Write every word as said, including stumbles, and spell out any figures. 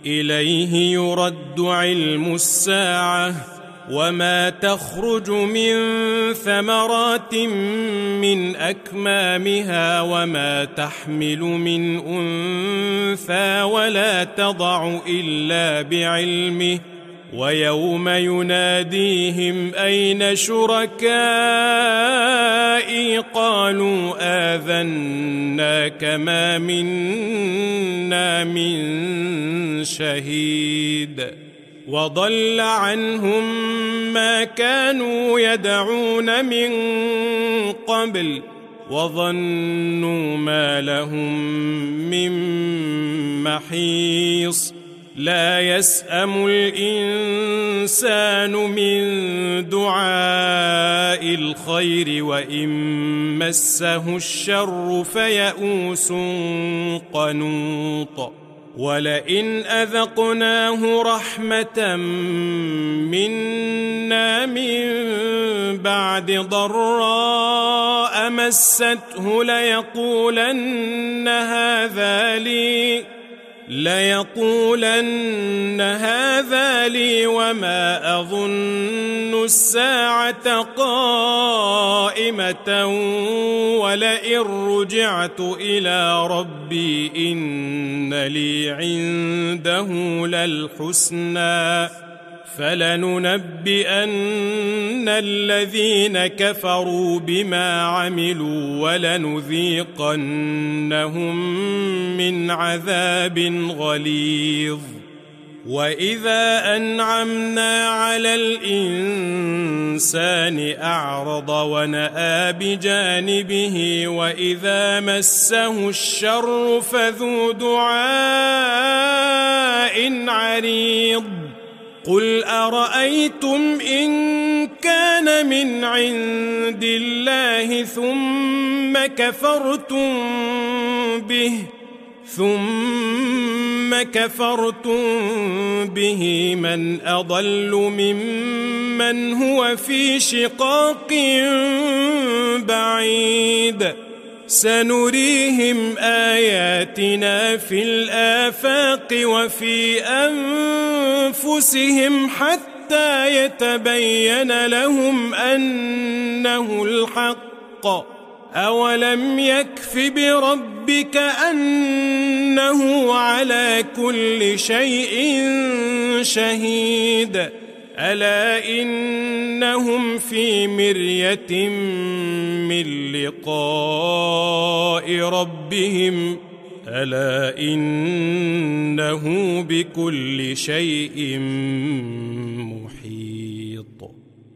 إليه يرد علم الساعة وما تخرج من ثمرات من أكمامها وما تحمل من أنثى ولا تضع إلا بعلمه ويوم يناديهم أين شركائي قالوا آذناك ما منا من شهيد وضل عنهم ما كانوا يدعون من قبل وظنوا ما لهم من محيص لا يسأم الإنسان من دعاء الخير وإن مسه الشر فيئوس قنوط ولئن أذقناه رحمة منا من بعد ضراء مسته ليقولن هذا لي ليقولن هذا لي وما أظن الساعة قائمة ولئن رجعت إلى ربي إن لي عنده للحسنى فلننبئن الذين كفروا بما عملوا ولنذيقنهم من عذاب غليظ وإذا أنعمنا على الإنسان أعرض ونأى بجانبه وإذا مسه الشر فذو دعاء عريض قل أرأيتم إن كان من عند الله ثم كفرتم به ثم كفرتم به من أضل ممن هو في شقاق بعيد سنريهم آياتنا في الآفاق وفي أنفسهم حتى يتبين لهم أنه الحق أولم يكف بربك أنه على كل شيء شهيد ألا إنهم في مرية من لقاء ربهم ألا إنه بكل شيء محيط.